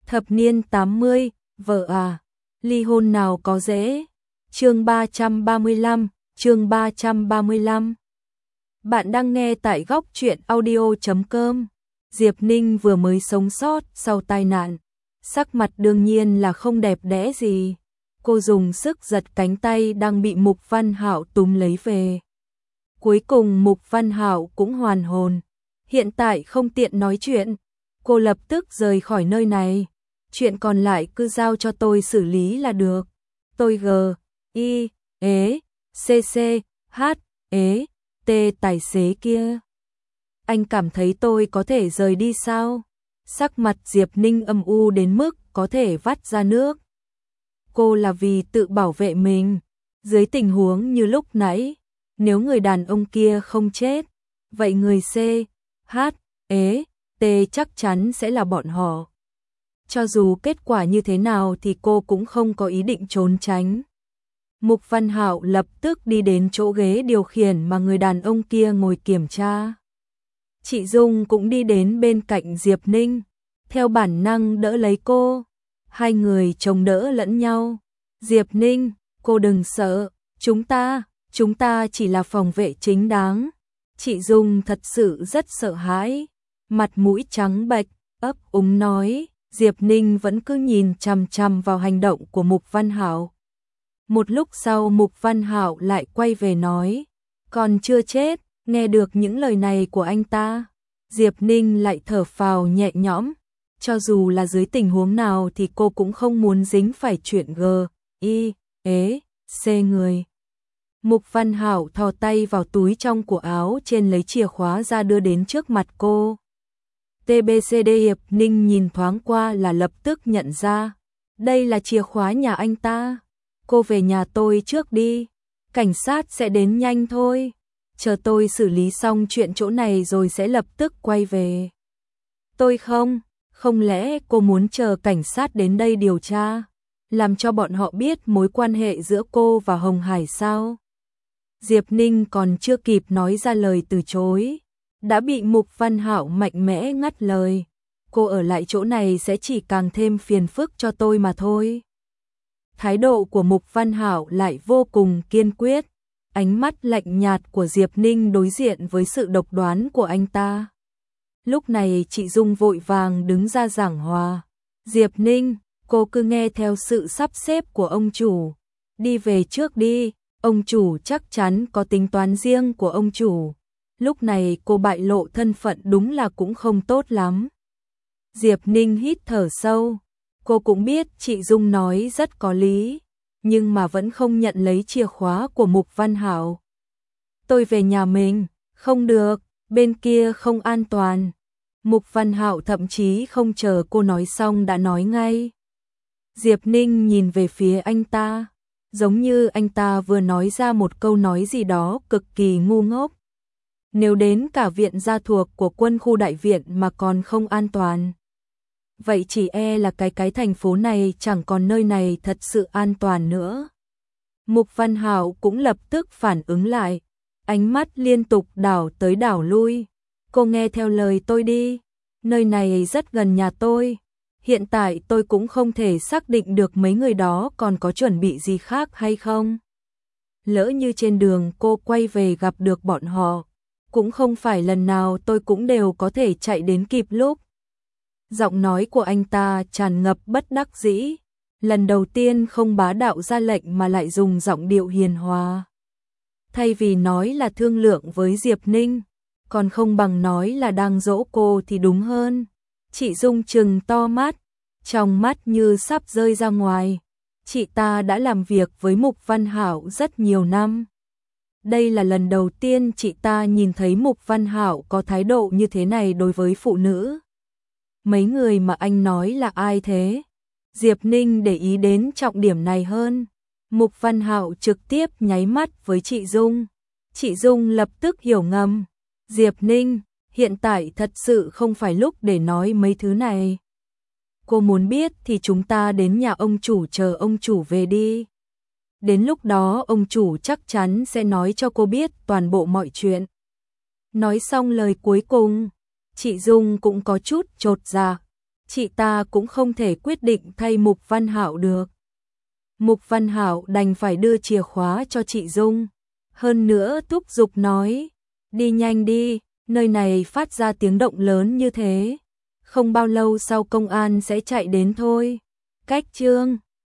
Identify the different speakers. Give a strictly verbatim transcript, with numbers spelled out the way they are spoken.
Speaker 1: Thập niên tám mươi, vợ à, ly hôn nào có dễ. Chương ba trăm ba mươi lăm, chương ba trăm ba mươi lăm. Bạn đang nghe tại góc truyện audio chấm com. Diệp Ninh vừa mới sống sót sau tai nạn, sắc mặt đương nhiên là không đẹp đẽ gì. Cô dùng sức giật cánh tay đang bị Mục Văn Hạo túm lấy về. Cuối cùng Mục Văn Hạo cũng hoàn hồn. Hiện tại không tiện nói chuyện, cô lập tức rời khỏi nơi này. Chuyện còn lại cứ giao cho tôi xử lý là được. Tôi G, I, ế, C C, H, ế, T tài xế kia. Anh cảm thấy tôi có thể rời đi sao? Sắc mặt Diệp Ninh âm u đến mức có thể vắt ra nước. Cô là vì tự bảo vệ mình. Dưới tình huống như lúc nãy, nếu người đàn ông kia không chết, vậy người C, H, ế, T chắc chắn sẽ là bọn họ. Cho dù kết quả như thế nào thì cô cũng không có ý định trốn tránh. Mục Văn Hạo lập tức đi đến chỗ ghế điều khiển mà người đàn ông kia ngồi kiểm tra. Chị Dung cũng đi đến bên cạnh Diệp Ninh, theo bản năng đỡ lấy cô. Hai người chống đỡ lẫn nhau. Diệp Ninh, cô đừng sợ, chúng ta, chúng ta chỉ là phòng vệ chính đáng. Chị Dung thật sự rất sợ hãi, mặt mũi trắng bệch, ấp úng nói. Diệp Ninh vẫn cứ nhìn chằm chằm vào hành động của Mục Văn Hạo. Một lúc sau Mục Văn Hạo lại quay về nói, còn chưa chết. Nghe được những lời này của anh ta, Diệp Ninh lại thở phào nhẹ nhõm. Cho dù là dưới tình huống nào thì cô cũng không muốn dính phải chuyện G, I, ế, C người. Mục Văn Hạo thò tay vào túi trong của áo trên lấy chìa khóa ra đưa đến trước mặt cô. tê bê xê đê Diệp Ninh nhìn thoáng qua là lập tức nhận ra. Đây là chìa khóa nhà anh ta. Cô về nhà tôi trước đi. Cảnh sát sẽ đến nhanh thôi. Chờ tôi xử lý xong chuyện chỗ này rồi sẽ lập tức quay về. Tôi không, không lẽ cô muốn chờ cảnh sát đến đây điều tra, làm cho bọn họ biết mối quan hệ giữa cô và Hồng Hải sao? Diệp Ninh còn chưa kịp nói ra lời từ chối, đã bị Mục Văn Hạo mạnh mẽ ngắt lời. Cô ở lại chỗ này sẽ chỉ càng thêm phiền phức cho tôi mà thôi. Thái độ của Mục Văn Hạo lại vô cùng kiên quyết. Ánh mắt lạnh nhạt của Diệp Ninh đối diện với sự độc đoán của anh ta. Lúc này chị Dung vội vàng đứng ra giảng hòa. Diệp Ninh, cô cứ nghe theo sự sắp xếp của ông chủ. Đi về trước đi, ông chủ chắc chắn có tính toán riêng của ông chủ. Lúc này cô bại lộ thân phận đúng là cũng không tốt lắm. Diệp Ninh hít thở sâu. Cô cũng biết chị Dung nói rất có lý, nhưng mà vẫn không nhận lấy chìa khóa của Mục Văn Hạo. Tôi về nhà mình. Không được, bên kia không an toàn. Mục Văn Hạo thậm chí không chờ cô nói xong đã nói ngay. Diệp Ninh nhìn về phía anh ta, giống như anh ta vừa nói ra một câu nói gì đó cực kỳ ngu ngốc. Nếu đến cả viện gia thuộc của quân khu đại viện mà còn không an toàn, vậy chỉ e là cái cái thành phố này chẳng còn nơi này thật sự an toàn nữa. Mục Văn Hạo cũng lập tức phản ứng lại, ánh mắt liên tục đảo tới đảo lui. Cô nghe theo lời tôi đi, nơi này rất gần nhà tôi. Hiện tại tôi cũng không thể xác định được mấy người đó còn có chuẩn bị gì khác hay không. Lỡ như trên đường cô quay về gặp được bọn họ, cũng không phải lần nào tôi cũng đều có thể chạy đến kịp lúc. Giọng nói của anh ta tràn ngập bất đắc dĩ, lần đầu tiên không bá đạo ra lệnh mà lại dùng giọng điệu hiền hòa. Thay vì nói là thương lượng với Diệp Ninh, còn không bằng nói là đang dỗ cô thì đúng hơn. Chị Dung trừng to mắt, trong mắt như sắp rơi ra ngoài. Chị ta đã làm việc với Mục Văn Hạo rất nhiều năm. Đây là lần đầu tiên chị ta nhìn thấy Mục Văn Hạo có thái độ như thế này đối với phụ nữ. Mấy người mà anh nói là ai thế? Diệp Ninh để ý đến trọng điểm này hơn. Mục Văn Hạo trực tiếp nháy mắt với chị Dung. Chị Dung lập tức hiểu ngầm. Diệp Ninh, hiện tại thật sự không phải lúc để nói mấy thứ này. Cô muốn biết thì chúng ta đến nhà ông chủ chờ ông chủ về đi. Đến lúc đó ông chủ chắc chắn sẽ nói cho cô biết toàn bộ mọi chuyện. Nói xong lời cuối cùng, chị Dung cũng có chút chột dạ. chị ta cũng không thể quyết định thay Mục Văn Hạo được. Mục Văn Hạo đành phải đưa chìa khóa cho chị Dung. Hơn nữa thúc giục nói, đi nhanh đi, nơi này phát ra tiếng động lớn như thế. Không bao lâu sau công an sẽ chạy đến thôi. Cách chương